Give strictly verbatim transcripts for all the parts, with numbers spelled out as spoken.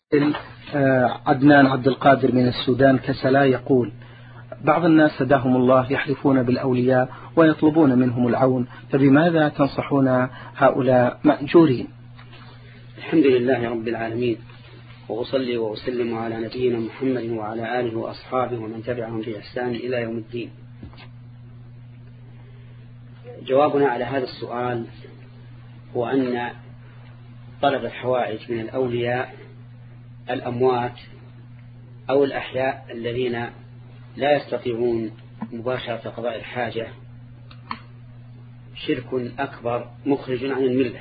عدنان عبد القادر من السودان كسلا يقول: بعض الناس هداهم الله يحلفون بالأولياء ويطلبون منهم العون، فبماذا تنصحون هؤلاء مأجورين؟ الحمد لله رب العالمين، وأصلي وأسلم على نبينا محمد وعلى آله وأصحابه ومن تبعهم بإحسان إلى يوم الدين. جوابنا على هذا السؤال هو أن طلب الحوائج من الأولياء الأموات أو الأحياء الذين لا يستطيعون مباشرة قضاء الحاجة شرك أكبر مخرج عن الملة،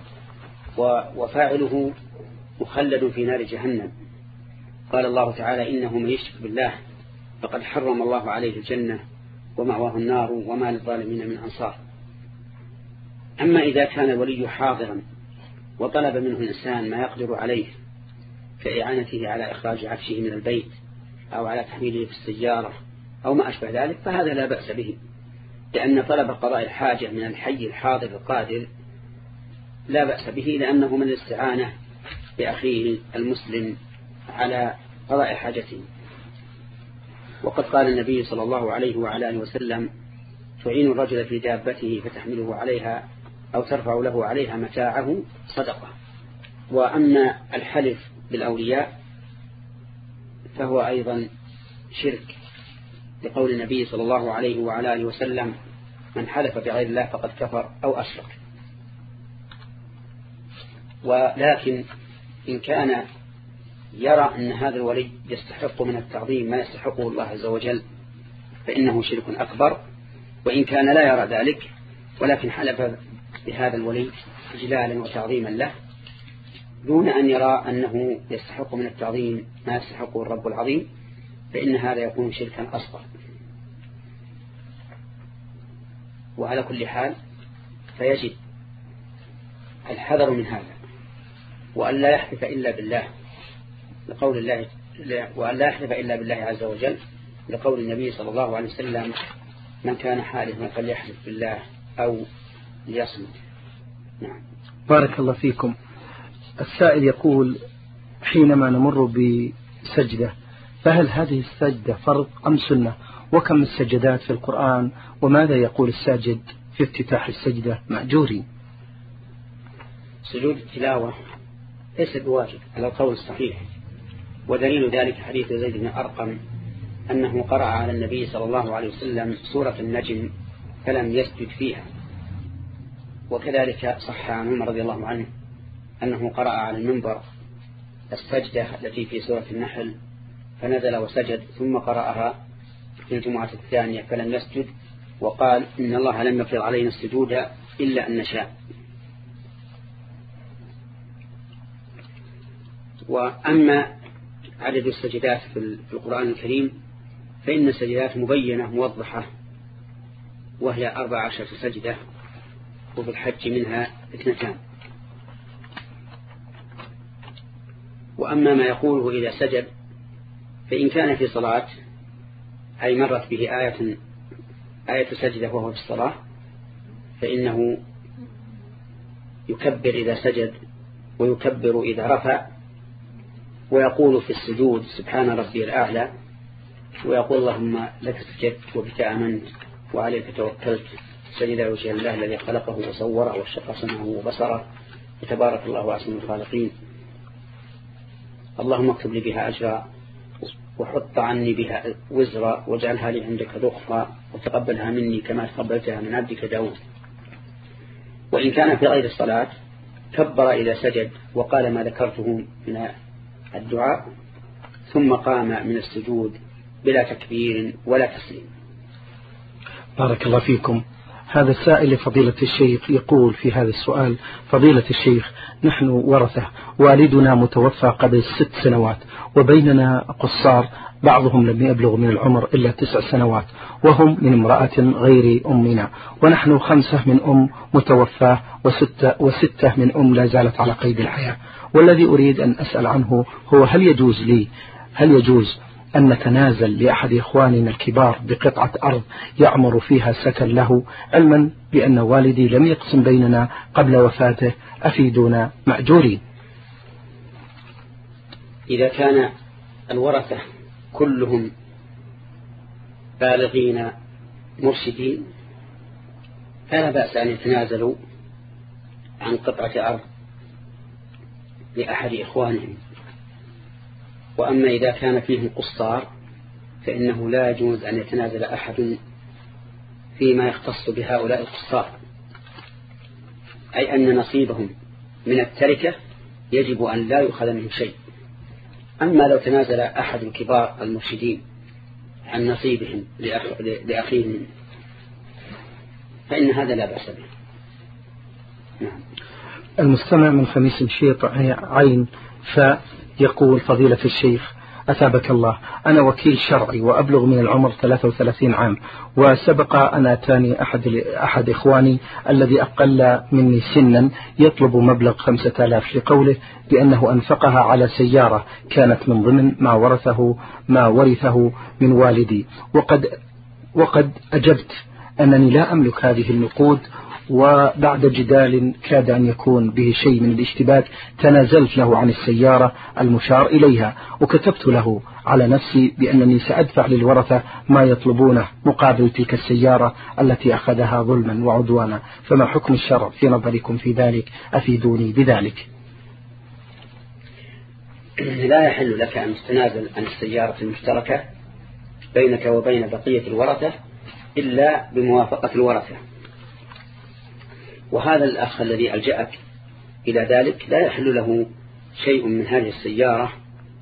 وفاعله مخلد في نار جهنم. قال الله تعالى: إنه من يشرك بالله فقد حرم الله عليه الجنة ومأواه النار وما للظالمين من أنصار. أما إذا كان الولي حاضرا وطلب منه الإنسان ما يقدر عليه كإعانته على إخراج عفشه من البيت أو على تحميله في السيارة أو ما أشبه ذلك، فهذا لا بأس به، لأن طلب قضاء الحاجة من الحي الحاضر القادر لا بأس به، لأنه من الاستعانة بأخيه المسلم على قضاء حاجته. وقد قال النبي صلى الله عليه وعلى آله وسلم: تعين الرجل في دابته فتحمله عليها أو ترفع له عليها متاعه صدقة. وأما الحلف بالأولياء فهو أيضا شرك، لقول النبي صلى الله عليه وعلى آله وسلم: من حلف بغير الله فقد كفر أو أشرك. ولكن إن كان يرى أن هذا الولي يستحق من التعظيم ما يستحقه الله عز وجل فإنه شرك أكبر. وإن كان لا يرى ذلك ولكن حلف بهذا الولي إجلالا وتعظيما له دون أن يرى أنه يستحق من التعظيم ما يستحقه الرب العظيم، فإن هذا يكون شركا أصغر. وعلى كل حال فيجب الحذر من هذا، وأن لا يحلف إلا بالله لقول الله وأن لا يحلف إلا بالله عز وجل لقول النبي صلى الله عليه وسلم: من كان حالفا فليحلف بالله أو ليصمت. نعم. بارك الله فيكم. السائل يقول: حينما نمر بسجدة فهل هذه السجدة فرض أم سنة؟ وكم السجدات في القرآن؟ وماذا يقول الساجد في افتتاح السجدة مأجورين؟ سجود التلاوة ليس بواجب على القول الصحيح، ودليل ذلك حديث زيد بن أرقم أنه قرأ على النبي صلى الله عليه وسلم سورة النجم فلم يسجد فيها. وكذلك صح عن عمر رضي الله عنه أنه قرأ على المنبر السجدة التي في سورة النحل فنزل وسجد، ثم قرأها في الجمعة الثانية فلم يسجد، وقال: إن الله لم يفرض علينا السجود إلا أن نشاء. وأما عدد السجدات في القرآن الكريم فإن السجدات مبينة موضحة، وهي أربع عشرة سجدة، وفي الحج منها اثنتان. وأما ما يقوله إذا سجد فإن كان في صلاة أي مرت به آية آية سجدة وهو في الصلاة فإنه يكبر إذا سجد ويكبر إذا رفع، ويقول في السجود: سبحان ربي الأعلى، ويقول: اللهم لك سجدت وبك آمنت وعليك توكلت، سجد وجه الله الذي خلقه وصوره وشق سمعه وبصره، وتبارك الله أحسن الخالقين، اللهم اكتب لي بها أجرا وحط عني بها وزرا واجعلها لي عندك ذخرا وتقبلها مني كما تقبلتها من عبدك داود. وإن كان في غير الصلاة كبر إذا سجد وقال ما ذكرته من الدعاء، ثم قام من السجود بلا تكبير ولا تسليم. بارك الله فيكم. هذا السائل لفضيلة الشيخ يقول في هذا السؤال: فضيلة الشيخ، نحن ورثة، والدنا متوفى قبل ست سنوات، وبيننا قصار بعضهم لم يبلغ من العمر إلا تسع سنوات، وهم من امرأة غير أمنا، ونحن خمسة من أم متوفى وستة, وستة من أم لا زالت على قيد الحياة. والذي أريد أن أسأل عنه هو: هل يجوز لي هل يجوز أن نتنازل لأحد إخواننا الكبار بقطعة أرض يعمر فيها سكن له، علما بأن والدي لم يقسم بيننا قبل وفاته؟ أفيدونا مأجورين. إذا كان الورثة كلهم بالغين مرشدين فلا بأس أن يتنازلوا عن قطعة أرض لأحد إخوانهم. وأما إذا كان فيهم قصار فإنه لا يجوز أن يتنازل أحد فيما يختص بهؤلاء القصار، أي أن نصيبهم من التركة يجب أن لا يؤخذ منه شيء. أما لو تنازل أحد الكبار المرشدين عن نصيبهم لأخ... لأخيهم فإن هذا لا بأس به. نعم. المستمع من خميس مشيط عين فيقول: فضيلة الشيخ أثابك الله، أنا وكيل شرعي وأبلغ من العمر ثلاثة وثلاثين عام، وسبق أن أتاني أحد, أحد إخواني الذي أقل مني سنا يطلب مبلغ خمسة آلاف لقوله بأنه أنفقها على سيارة كانت من ضمن ما ورثه ما ورثه من والدي، وقد, وقد أجبت أنني لا أملك هذه النقود، وبعد جدال كاد أن يكون به شيء من الاشتباك تنازلت له عن السيارة المشار إليها، وكتبت له على نفسي بأنني سأدفع للورثة ما يطلبونه مقابل تلك السيارة التي أخذها ظلما وعدوانا، فما حكم الشرع في نظركم في ذلك؟ أفيدوني بذلك. لا يحل لك أن تتنازل عن السيارة المشتركة بينك وبين بقية الورثة إلا بموافقة الورثة. وهذا الأخ الذي ألجأك إلى ذلك لا يحل له شيء من هذه السيارة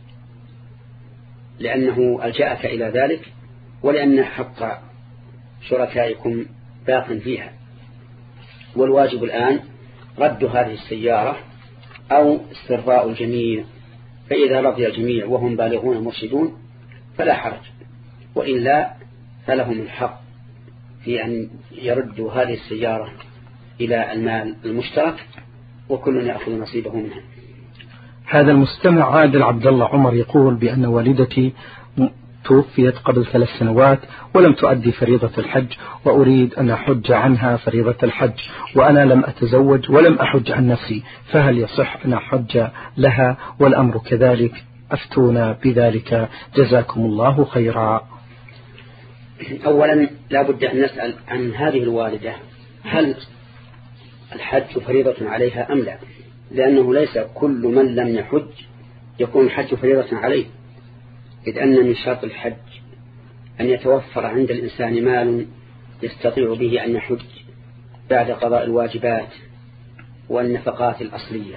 لأنه ألجأك إلى ذلك، ولأن حق شركائكم باق فيها. والواجب الآن رد هذه السيارة أو استرضاء الجميع، فإذا رضي الجميع وهم بالغون مرشدون فلا حرج، وإلا فلهم الحق في أن يردوا هذه السيارة إلى المال المشترك وكل يأخذ نصيبه منها. هذا المستمع عادل عبد الله عمر يقول بأن والدتي توفيت قبل ثلاث سنوات ولم تؤدي فريضة الحج، وأريد أن أحج عنها فريضة الحج، وأنا لم أتزوج ولم أحج عن نفسي، فهل يصح أن أحج لها والأمر كذلك؟ أفتونا بذلك جزاكم الله خيرا. أولا لا بد أن نسأل عن هذه الوالدة هل الحج فريضة عليها أم لا، لأنه ليس كل من لم يحج يكون الحج فريضة عليه، إذ أن من شرط الحج أن يتوفر عند الإنسان مال يستطيع به أن يحج بعد قضاء الواجبات والنفقات الأصلية.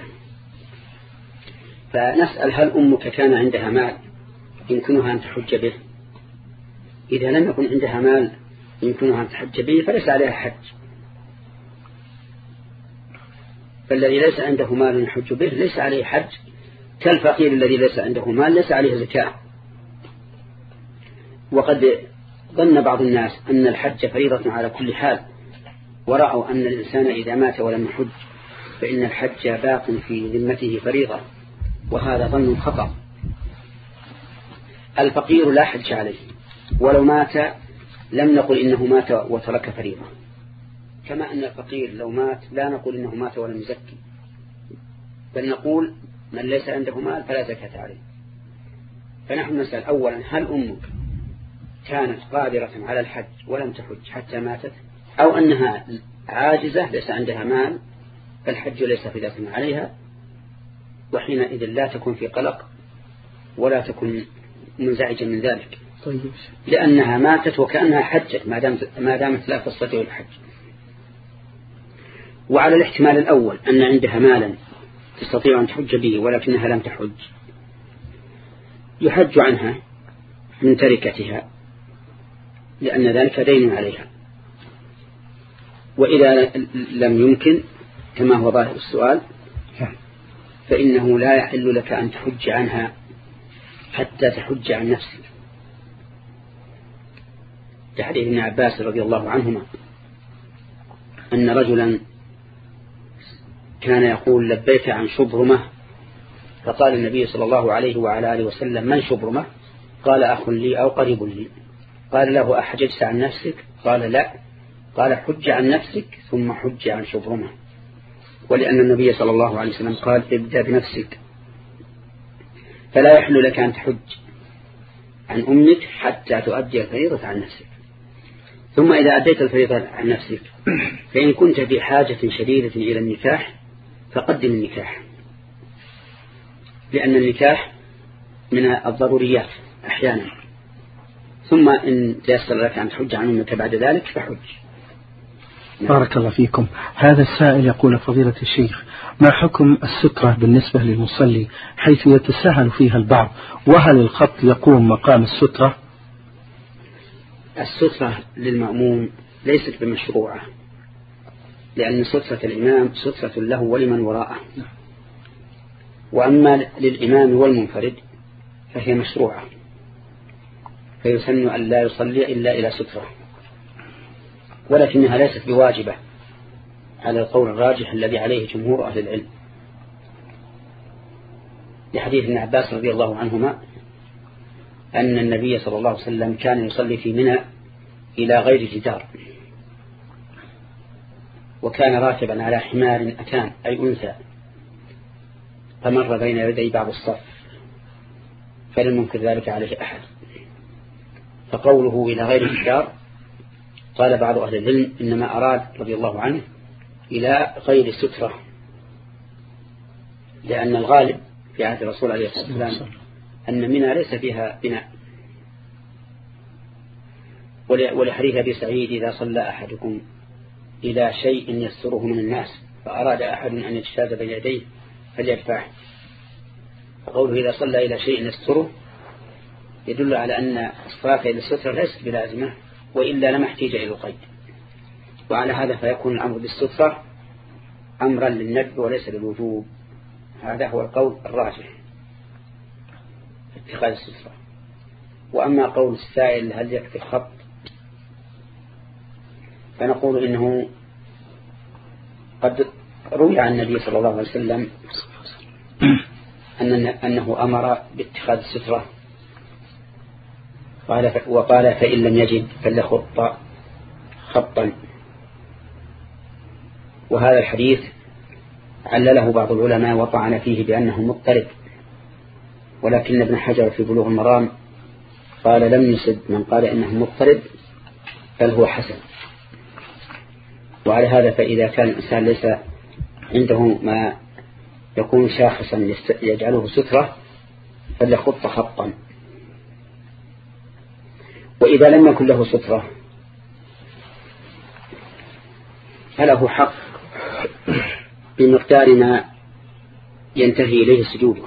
فنسأل هل أمك كان عندها مال يمكنها أن تحج به؟ إذا لم يكن عندها مال يمكنها أن تحج به فليس عليها حج، فالذي ليس عنده مال يحج به ليس عليه حج، كالفقير الذي ليس عنده مال ليس عليه زكاة. وقد ظن بعض الناس أن الحج فريضة على كل حال، ورأوا أن الإنسان إذا مات ولم يحج فإن الحج باق في ذمته فريضة، وهذا ظن خطأ. الفقير لا حج عليه، ولو مات لم نقل إنه مات وترك فريضة، كما أن الفقير لو مات لا نقول إنه مات ولم يزكي، بل نقول من ليس عنده مال فلا زكاة عليه. فنحن نسأل أولا هل أمك كانت قادرة على الحج ولم تحج حتى ماتت، أو أنها عاجزة ليس عندها مال فالحج ليس فريضة عليها، وحينئذ لا تكون في قلق ولا تكون منزعجة من ذلك، طيب. لأنها ماتت وكأنها حجت ما دامت لا تستطيع الحج. وعلى الاحتمال الأول أن عندها مالا تستطيع أن تحج به ولكنها لم تحج، يحج عنها من تركتها لأن ذلك دين عليها. وإذا لم يمكن كما هو ظاهر السؤال فإنه لا يحل لك أن تحج عنها حتى تحج عن نفسك، لحديث ابن عباس رضي الله عنهما أن رجلا كان يقول لبيك عن شبرمة، فقال النبي صلى الله عليه وعلى آله وسلم من شبرمة؟ قال أخ لي أو قريب لي. قال له أحججت عن نفسك؟ قال لا. قال حج عن نفسك ثم حج عن شبرمة. ولأن النبي صلى الله عليه وسلم قال ابدأ بنفسك. فلا يحل لك أن تحج عن أمك حتى تؤدي الفريضة عن نفسك. ثم إذا أديت الفريضة عن نفسك فإن كنت في حاجة شديدة إلى النكاح فقدم النكاح، لأن النكاح من الضروريات أحيانا. ثم إن تيسر لك أن تحج عن أمك بعد ذلك فحج. بارك الله فيكم. هذا السائل يقول فضيلة الشيخ: ما حكم السترة بالنسبة للمصلي حيث يتساهل فيها البعض، وهل الخط يقوم مقام السترة؟ السترة للمأموم ليست بمشروعة، لأن سترة الإمام سترة له ولمن وراءه، وأما للإمام والمنفرد فهي مشروعة، فيسن أن لا يصلي إلا إلى سترة، ولكنها ليست بواجبة على القول الراجح الذي عليه جمهور أهل العلم، لحديث ابن عباس رضي الله عنهما أن النبي صلى الله عليه وسلم كان يصلي في منى إلى غير جدار، وكان راكبا على حمار أتان أي أنثى، فمر بين يدي بعض الصف فلم ينكر ذلك عليه أحد. فقوله إلى غير جدار قال بعض أهل العلم إنما أراد رضي الله عنه إلى غير سترة، لأن الغالب في عهد الرسول عليه الصلاة والسلام أن منى ليس فيها بناء. ولحديث أبي سعيد: إذا صلى أحدكم إلى شيء يستره من الناس فأراد أحد أن يجتاز بين يديه فليدفعه. فقوله إذا صلى إلى شيء يستره يدل على أن الصلاة إلى السترة ليست بلازمة، وإلا لما احتاج إلى القيد. وعلى هذا فيكون الأمر بالسترة أمرا للندب وليس للوجوب. هذا هو القول الراجح في اتخاذ السترة. وأما قول السائل هل يكفي الخط، فنقول إنه قد روي عن النبي صلى الله عليه وسلم أنه أمر باتخاذ السترة، وقال: فإن لم يجد فليخط خطا. وهذا الحديث علله بعض العلماء وطعن فيه بأنه مضطرب، ولكن ابن حجر في بلوغ المرام قال لم يصد من قال إنه مضطرب بل هو حسن. وعلى هذا فإذا كان الإنسان ليس عنده ما يكون شاخصا يجعله سترة فليخط خطا. وإذا لم يكن له سترة فله حق بمقدار ما ينتهي إليه سجوده،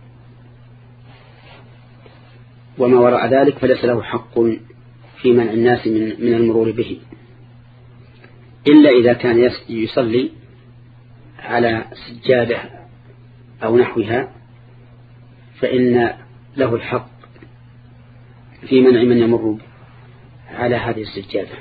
وما وراء ذلك فليس له حق في منع الناس من من المرور به، إلا إذا كان يصلي على سجادة أو نحوها فإن له الحق في منع من يمر على هذه السجادة.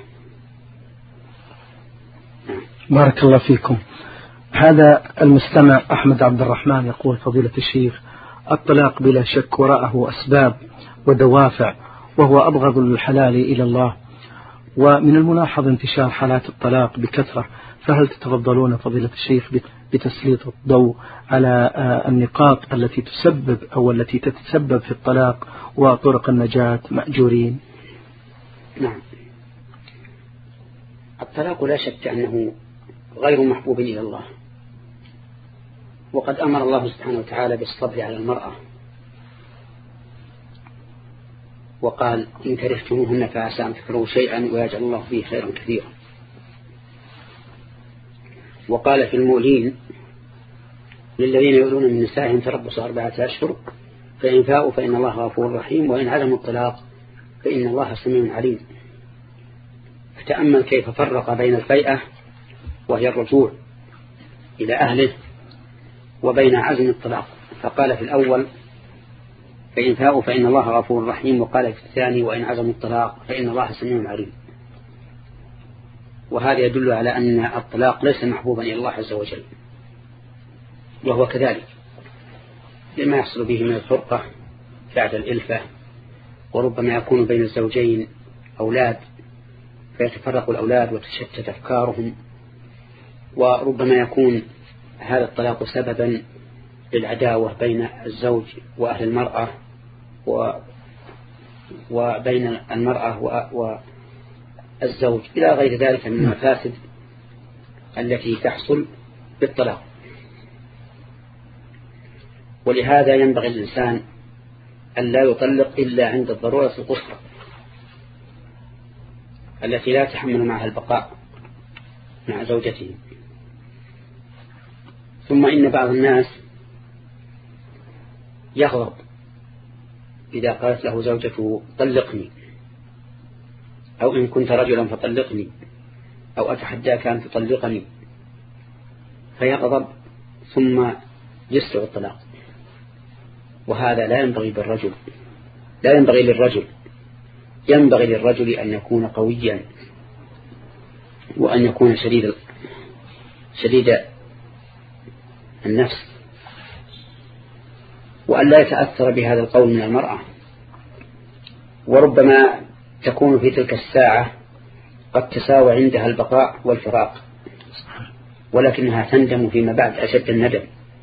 بارك الله فيكم. هذا المستمع أحمد عبد الرحمن يقول فضيلة الشيخ: الطلاق بلا شك وراءه أسباب ودوافع، وهو أبغض الحلال إلى الله، ومن الملاحظ انتشار حالات الطلاق بكثرة، فهل تتفضلون فضيلة الشيخ بتسليط الضوء على النقاط التي تسبب أو التي تتسبب في الطلاق وطرق النجاة مأجورين؟ نعم، الطلاق لا شك أنه غير محبوب إلى الله، وقد أمر الله سبحانه وتعالى بالصبر على المرأة، وقال: إن كرهتموهن فعسى أن تكرهوا شيئا ويجعل الله فيه خيرا كثيرا. وقال في المؤلين: للذين يؤلون من نسائهم تربص أربعة أشهر فإن فاءوا فإن الله غفور رحيم وإن عزموا الطلاق فإن الله سميع عليم. فتأمل كيف فرق بين الفيئة وهي الرجوع إلى أهله وبين عزم الطلاق، فقال في الأول: فإن فاءوا فإن الله غفور رحيم، وقال في الثاني: وإن عزموا الطلاق فإن الله سميع عليم. وهذا يدل على أن الطلاق ليس محبوبا إلى الله عز وجل، وهو كذلك لما يحصل به من الفرقة بعد الإلفة، وربما يكون بين الزوجين أولاد فيتفرق الأولاد وتشتت أفكارهم، وربما يكون هذا الطلاق سببا للعداوة بين الزوج وأهل المرأة و وبين المرأة والزوج إلى غير ذلك من المفاسد التي تحصل بالطلاق. ولهذا ينبغي الإنسان أن لا يطلق إلا عند الضرورة القصوى التي لا تحمل معها البقاء مع زوجته. ثم إن بعض الناس يغضب إذا قالت له زوجته طلقني، أو إن كنت رجلا فطلقني، أو أتحداك أن تطلقني، فيغضب ثم يسرع الطلاق. وهذا لا ينبغي بالرجل، لا ينبغي للرجل. ينبغي للرجل أن يكون قويا، وأن يكون شديد شديد النفس، وأن لا يتأثر بهذا القول من المرأة. وربما تكون في تلك الساعة قد تساوى عندها البقاء والفراق، ولكنها تندم فيما بعد أشد الندم.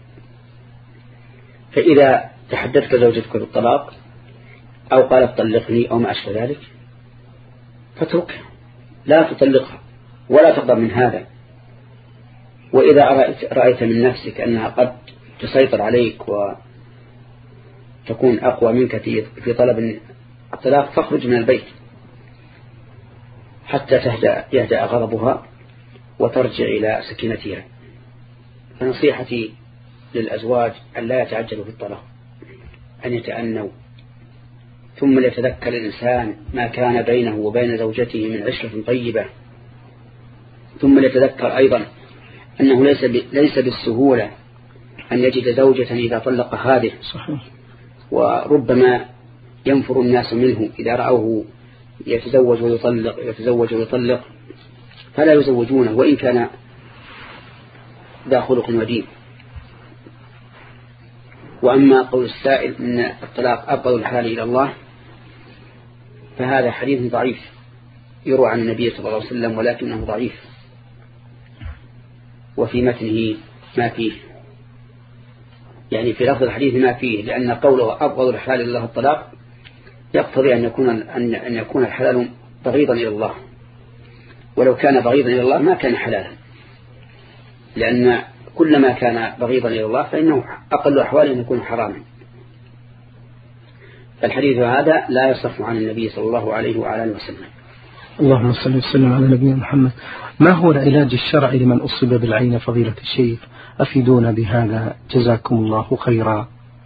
فإذا تحدثت زوجتك بالطلاق أو قالت طلقني أو ما أشبه ذلك فاتركها، لا تطلقها ولا تغضب من هذا. وإذا رأيت من نفسك أنها قد تسيطر عليك وتكون أقوى منك في طلب الطلاق فاخرج من البيت حتى تهدأ يهدأ غضبها وترجع إلى سكينتها. فنصيحتي للأزواج أن لا يتعجلوا في الطلاق، أن يتأنوا، ثم ليتذكر الإنسان ما كان بينه وبين زوجته من عشرة طيبة، ثم ليتذكر أيضا أنه ليس ليس بالسهولة أن يجد زوجة إذا طلق هذه، وربما ينفر الناس منه إذا رأوه يتزوج ويطلق يتزوج ويطلق فلا يزوجونه وإن كان ذا خلق ودين. وأما قول السائل أن الطلاق أبغض الحلال إلى الله فهذا حديث ضعيف يروى عن النبي صلى الله عليه وسلم، ولكنه ضعيف وفي متنه ما فيه، يعني في لفظ الحديث ما فيه، لأن قوله أبغض الحلال إلى الله الطلاق يقتضي أن يكون أن يكون الحلال بغيضا إلى الله، ولو كان بغيضا إلى الله ما كان حلالا، لأن كلما كان بغيضا إلى الله فإنه أقل أحواله أن يكون حراما. فالحديث هذا لا يصح عن النبي صلى الله عليه وعلى آله وسلم. اللهم صل وسلم على نبينا محمد. ما هو العلاج الشرعي لمن أصيب بالعين فضيلة الشيخ؟ أفيدونا بهذا جزاكم الله خيرا.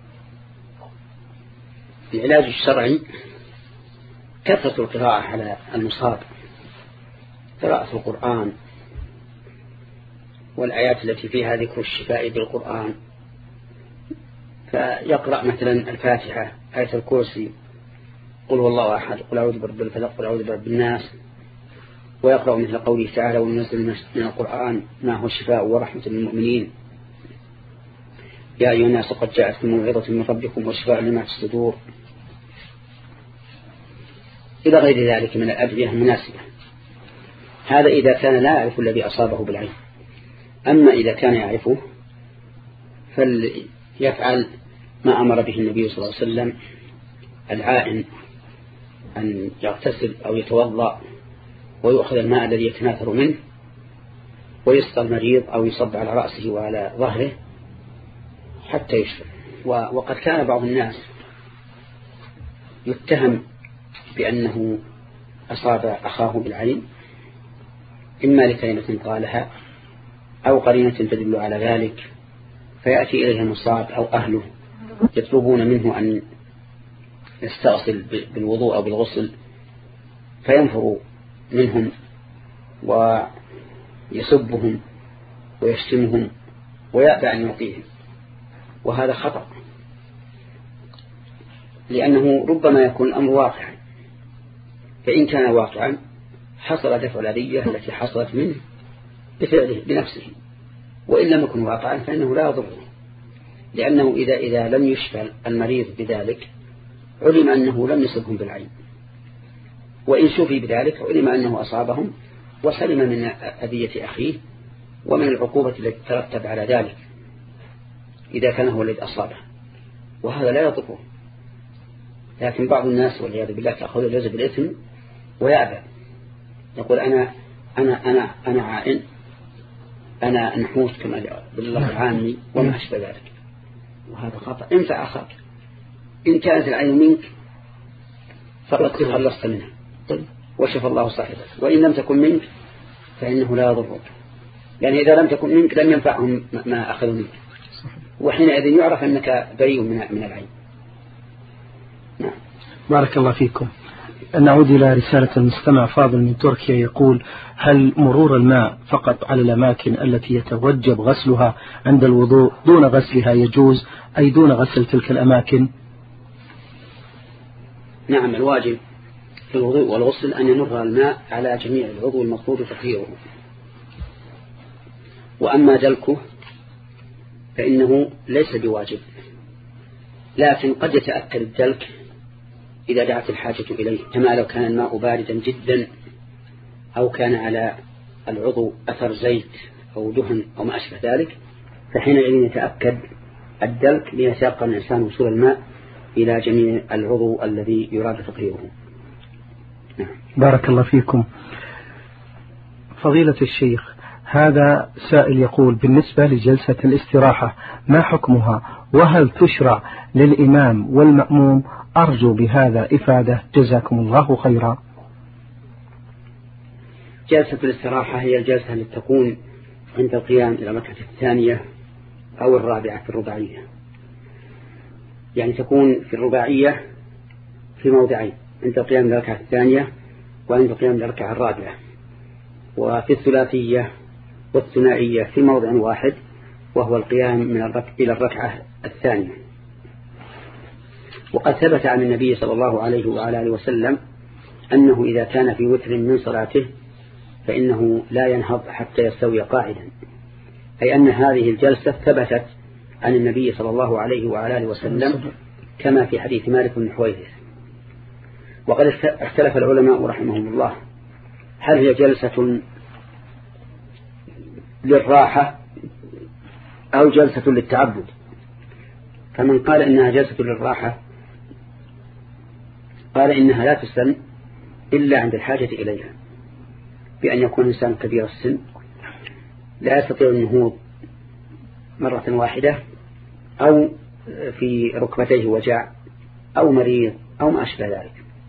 العلاج الشرعي كثرة القراءة على المصاب، قراءة القرآن والآيات التي فيها ذكر الشفاء بالقرآن، فيقرأ مثلا الفاتحة، آية الكرسي، قل هو الله أحد، قل أعوذ برب الفلق، قل أعوذ برب الناس، ويقرأ مثل قوله تعالى وننزل من القرآن ما هو الشفاء ورحمة للمؤمنين، يا أيها الناس قد جاءتكم موعظة من ربكم وشفاء لما في الصدور، إلى غير ذلك من الأدعية المناسبة. هذا إذا كان لا يعرف الذي أصابه بالعين. أما إذا كان يعرفه فليفعل ما أمر به النبي صلى الله عليه وسلم، العائن أن يغتسل أو يتوضأ ويؤخذ الماء الذي يتناثر منه ويسقى المريض أو يصب على رأسه وعلى ظهره حتى يشفى. وقد كان بعض الناس يتهم بأنه أصاب أخاه بالعين إما لكلمة قالها أو قرينة تدل على ذلك، فيأتي إليه المصاب أو أهله يطلبون منه أن يستغسل بالوضوء أو بالغسل، فينفر منهم ويسبهم ويشتمهم ويأبى أن يعطيهم، وهذا خطأ، لأنه ربما يكون الأمر واقعا، فإن كان واقعا حصل دفع الأذية التي حصلت منه بفعله بنفسه، وإن لم يكن واقعا فإنه لا يضره، لأنه إذا, إذا لم يشفى المريض بذلك علم أنه لم يصبهم بالعين، وإن شفي بذلك علم أنه أصابهم وسلم من أذية أخيه ومن العقوبة التي ترتب على ذلك. إذا كان هو الذي أصابه، وهذا لا يضره. لكن بعض الناس والعياذ بالله تأخذ الجزء بالإثم ويأبى، يقول أنا أنا أنا أنا عائن، أنا نحوس كما بالله العامي وما أشبه ذلك، وهذا خطأ. انفع أخاك، إن كانت العين منك فقد تخلصت منها وشفى الله صاحبك، وإن لم تكن منك فإنه لا يضرك، يعني إذا لم تكن منك لم ينفعهم ما أخذوا منك، وحينئذ يعرف أنك بريء من من العين. نعم. بارك الله فيكم. نعود إلى رسالة المستمع فاضل من تركيا يقول: هل مرور الماء فقط على الأماكن التي يتوجب غسلها عند الوضوء دون غسلها يجوز، أي دون غسل تلك الأماكن؟ نعم، الواجب في الوضوء والغسل أن يمر الماء على جميع العضو المقصود تطهيره، وأما دلكه فإنه ليس بواجب، لكن قد يتأكد الدلك إذا دعت الحاجة إليه، كما لو كان الماء باردا جدا أو كان على العضو أثر زيت أو دهن أو ما أشبه ذلك، فحينئذ يتأكد الدلك ليتيقن الإنسان وصول الماء إلى جميع العضو الذي يراد تطهيره. نعم. بارك الله فيكم. فضيلة الشيخ، هذا سائل يقول: بالنسبة لجلسة الاستراحة ما حكمها، وهل تشرع للإمام والمأموم؟ أرجو بهذا إفادة، جزاكم الله خيرا. جلسة الاستراحة هي الجلسة التي تكون عند القيام إلى الركعة الثانية أو الرابعة في الرباعية، يعني تكون في الرباعية في موضعين، عند القيام إلى الركعة الثانية وعند القيام إلى الركعة الرابعة، وفي الثلاثية والثنائية في موضع واحد وهو القيام من الركعة إلى الركعة الثانية. وقد ثبت عن النبي صلى الله عليه وآله وسلم أنه إذا كان في وتر من صلاته فإنه لا ينهض حتى يستوي قاعدا، أي أن هذه الجلسة ثبتت عن النبي صلى الله عليه وآله وسلم كما في حديث مالك بن حويرث. وقد اختلف العلماء رحمهم الله هل هي جلسة للراحة أو جلسة للتعبد، فمن قال إنها جلسة للراحة قال إنها لا تسن إلا عند الحاجة إليها، بأن يكون إنسان كبير السن لا يستطيع النهوض مرة واحدة، أو في ركبتيه وجع، أو مريض، أو ما أشبه ذلك.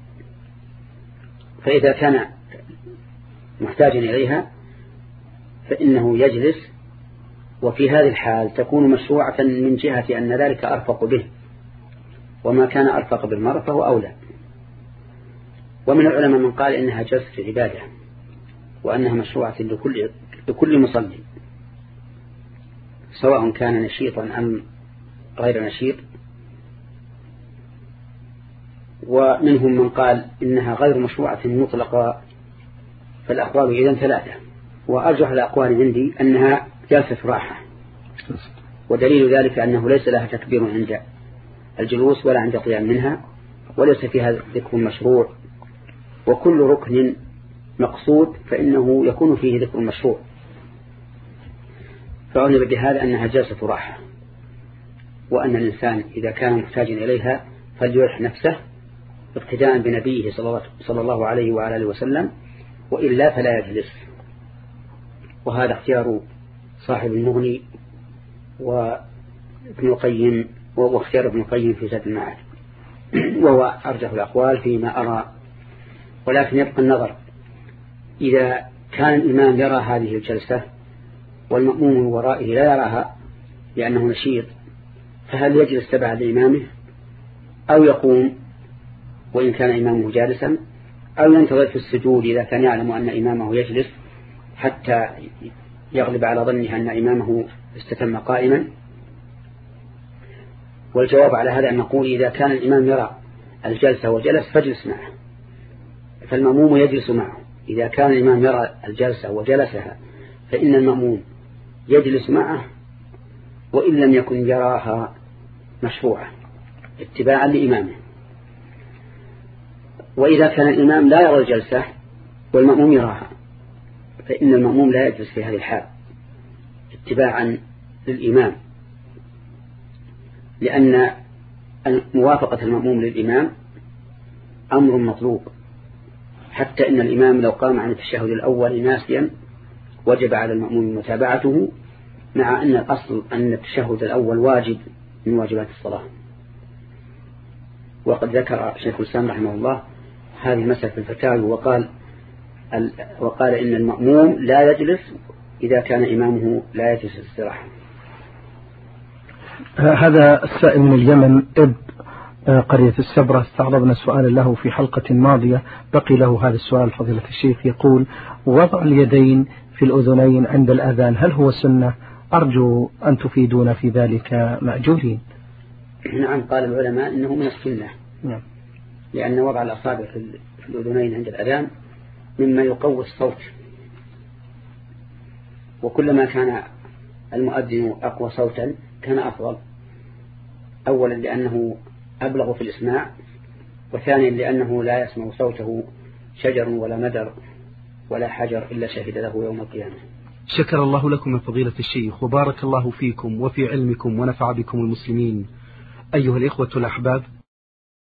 فإذا كان محتاجا إليها فإنه يجلس، وفي هذه الحال تكون مشروعة من جهة أن ذلك أرفق به، وما كان أرفق بالمرء فهو أولى. ومن العلماء من قال إنها جلسة عبادة وأنها مشروعة لكل, لكل مصلي سواء كان نشيطا أم غير نشيط، ومنهم من قال إنها غير مشروعة مطلقة. فالأقوال إذن ثلاثة، وأرجح الأقوال عندي أنها جلسة راحة، ودليل ذلك أنه ليس لها تكبير عند الجلوس ولا عند القيام منها، وليس فيها ذكر مشروع، وكل ركن مقصود فإنه يكون فيه ذكر مشروع، فأعني بهذا أنها جلسة راحة، وأن الإنسان إذا كان محتاجا إليها فليرح نفسه اقتداء بنبيه صلى الله عليه وآله وسلم، وإلا فلا يجلس. وهذا اختيار صاحب المغني وابن القيم، واختيار ابن القيم في زاد المعاد، وهو أرجح الأقوال فيما أرى. ولكن يبقى النظر، إذا كان الإمام يرى هذه الجلسة والمأموم من ورائه لا يراها لأنه نشيط، فهل يجلس تبع لإمامه أو يقوم وإن كان إمامه جالسا، أو ينتظر في السجود إذا كان يعلم أن إمامه يجلس حتى يغلب على ظنه أن إمامه استتم قائما؟ والجواب على هذا أن نقول إذا كان الإمام يرى الجلسة وجلس فاجلس معه، فالمأموم يجلس معه. إذا كان الإمام يرى الجلسة وجلسها فإن المأموم يجلس معه، وإن لم يكن يراها مشروعة اتباعا لإمامه. وإذا كان الإمام لا يرى الجلسة والمأموم يراها فإن المأموم لا يجلس في هذه الحال اتباعا للإمام، لأن موافقة المأموم للإمام أمر مطلوب، حتى إن الإمام لو قام عن التشهد الأول ناسيا وجب على المأموم متابعته، مع أن الأصل أن التشهد الأول واجب من واجبات الصلاة. وقد ذكر شيخ الإسلام رحمه الله هذه المسألة في الفتاوى، وقال وقال إن المأموم لا يجلس إذا كان إمامه لا يجلس الاستراحة. هذا السائل من اليمن إب قرية السبرة، استعرضنا سؤالا له في حلقة ماضية، بقي له هذا السؤال فضيلة الشيخ. يقول: وضع اليدين في الأذنين عند الأذان هل هو سنة؟ أرجو أن تفيدونا في ذلك مأجورين. نعم، قال العلماء إنه من السنة، نعم، لأن وضع الأصابع في الأذنين عند الأذان مما يقوي الصوت، وكلما كان المؤذن أقوى صوتا كان أفضل، أولا لأنه أبلغ في الإسماع، وثانيا لأنه لا يسمع صوته شجر ولا مدر ولا حجر إلا شهد له يوم القيامة. شكر الله لكم من فضيلة الشيخ، وبارك الله فيكم وفي علمكم ونفع بكم المسلمين. أيها الإخوة الأحباب،